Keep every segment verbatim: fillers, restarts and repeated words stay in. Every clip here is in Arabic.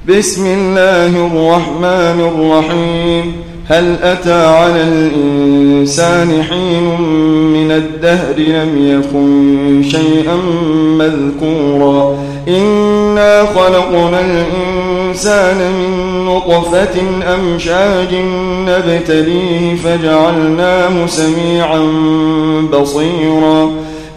بسم الله الرحمن الرحيم. هل أتى على الإنسان حين من الدهر لم يكن شيئا مذكورا إنا خلقنا الإنسان من نطفة أمشاج نبتليه فجعلناه سميعا بصيرا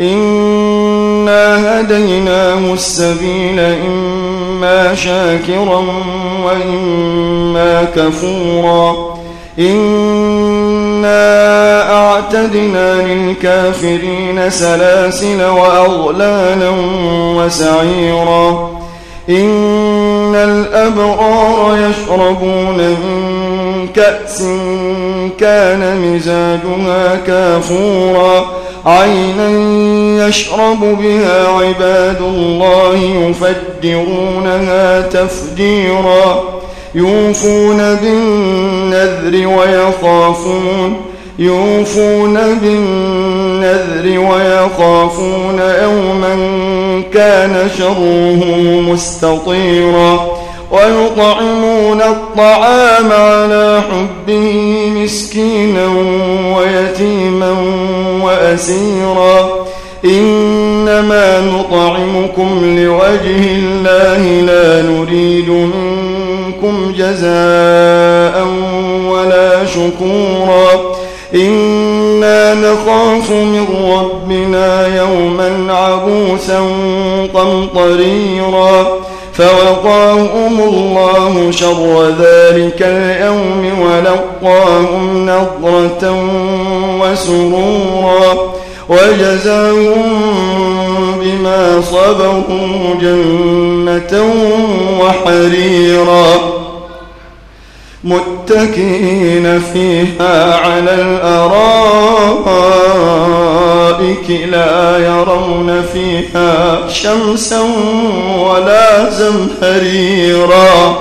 إنا هديناه السبيل إما شاكرا وإما كفورا إنا أعتدنا للكافرين سلاسل وأغلالا وسعيرا إن الأبرار يشربون من كأس كان مزاجها كافورا عينا يشرب بها عباد الله يفجرونها تفجيرا يوفون بالنذر ويخافون يوفون بالنذر ويخافون يوما كان شره مستطيرا ويطعمون الطعام على حبه مسكينا ويتيما وأسيرا إنما نطعمكم لوجه الله لا نريد منكم جزاء ولا شكورا إنا نخاف من ربنا يوما عبوسا قمطريرا فوقاهم الله شر ذلك اليوم ولقاهم نضرة وسرورا وجزاهم بما صبروا جنة وحريرا متكئين فيها على الأرائك لا يرون فيها شمسا ولا زمهريرا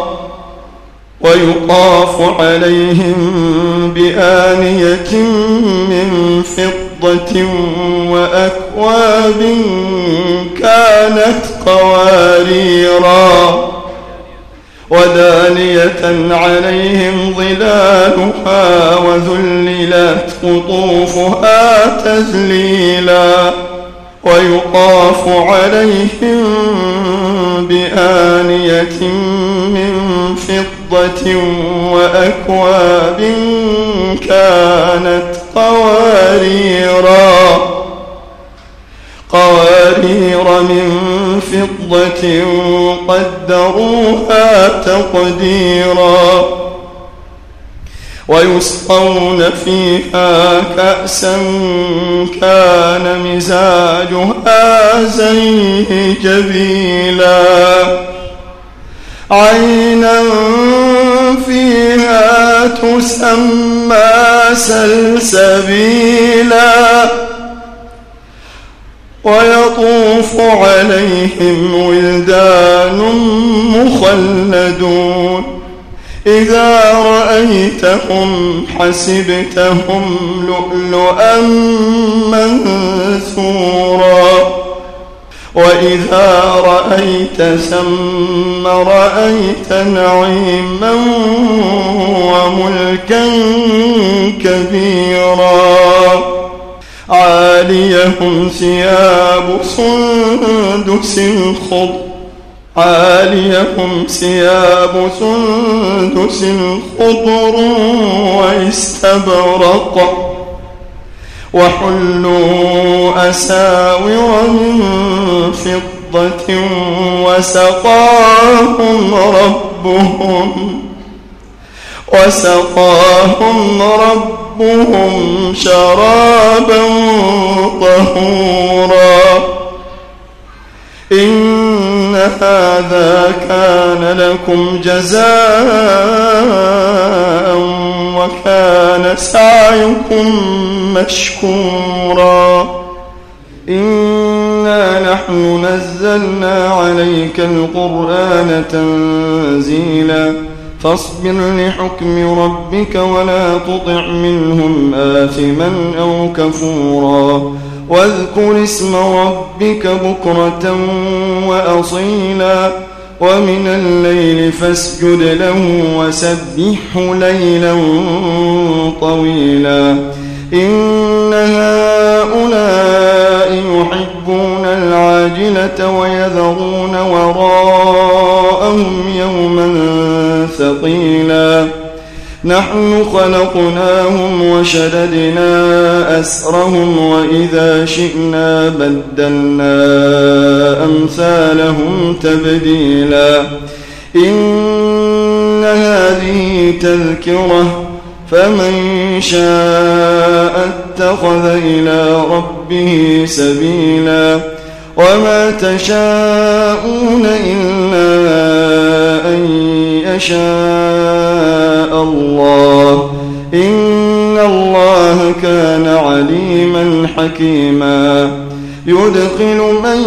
ويطاف عليهم بآنية من فضة وأكواب كانت قواريرا ودانية عليهم ظلالها وذللت قطوفها تذليلا ويطاف عليهم بآنية من فضة وأكواب كانت قواريرا قوارير من فضة قدروها تقديرا ويسقون فيها كأسا كان مزاجها زنجبيلا عينا فيها تسمى سلسبيلا ويطوف عليهم ولدان مخلدون إذا رأيتهم حسبتهم لؤلؤا منثورا وإذا رأيت ثم رأيت نعيما وملكا كبيرا عاليهم ثياب سندس خضر عاليهم ثياب سندس خضر واستبرق وحلوا أساور من فضة وسقاهم ربهم وسقاهم ربهم شرابا طهورا إن هذا كان لكم جزاء وكان سعيكم مشكورا إنا نحن نزلنا عليك القرآن تنزيلا فاصبر لحكم ربك ولا تطع منهم آثما أو كفورا واذكر اسم ربك بكرة وأصيلا ومن الليل فاسجد له وسبحه ليلا طويلا إن هؤلاء يحبون العاجلة ويذرون وراءهم يوما ثقيلا نحن خلقناهم وشددنا أسرهم وإذا شئنا بدلنا أمثالهم تبديلا إن هذه تذكرة فمن شاء اتخذ إلى ربه سبيلا وما تشاءون إلا أن يشاء الله إن الله كان عليما حكيما يدخل من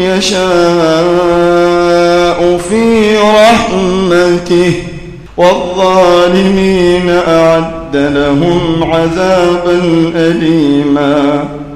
يشاء في رحمته والظالمين أعد لهم عذابا أليما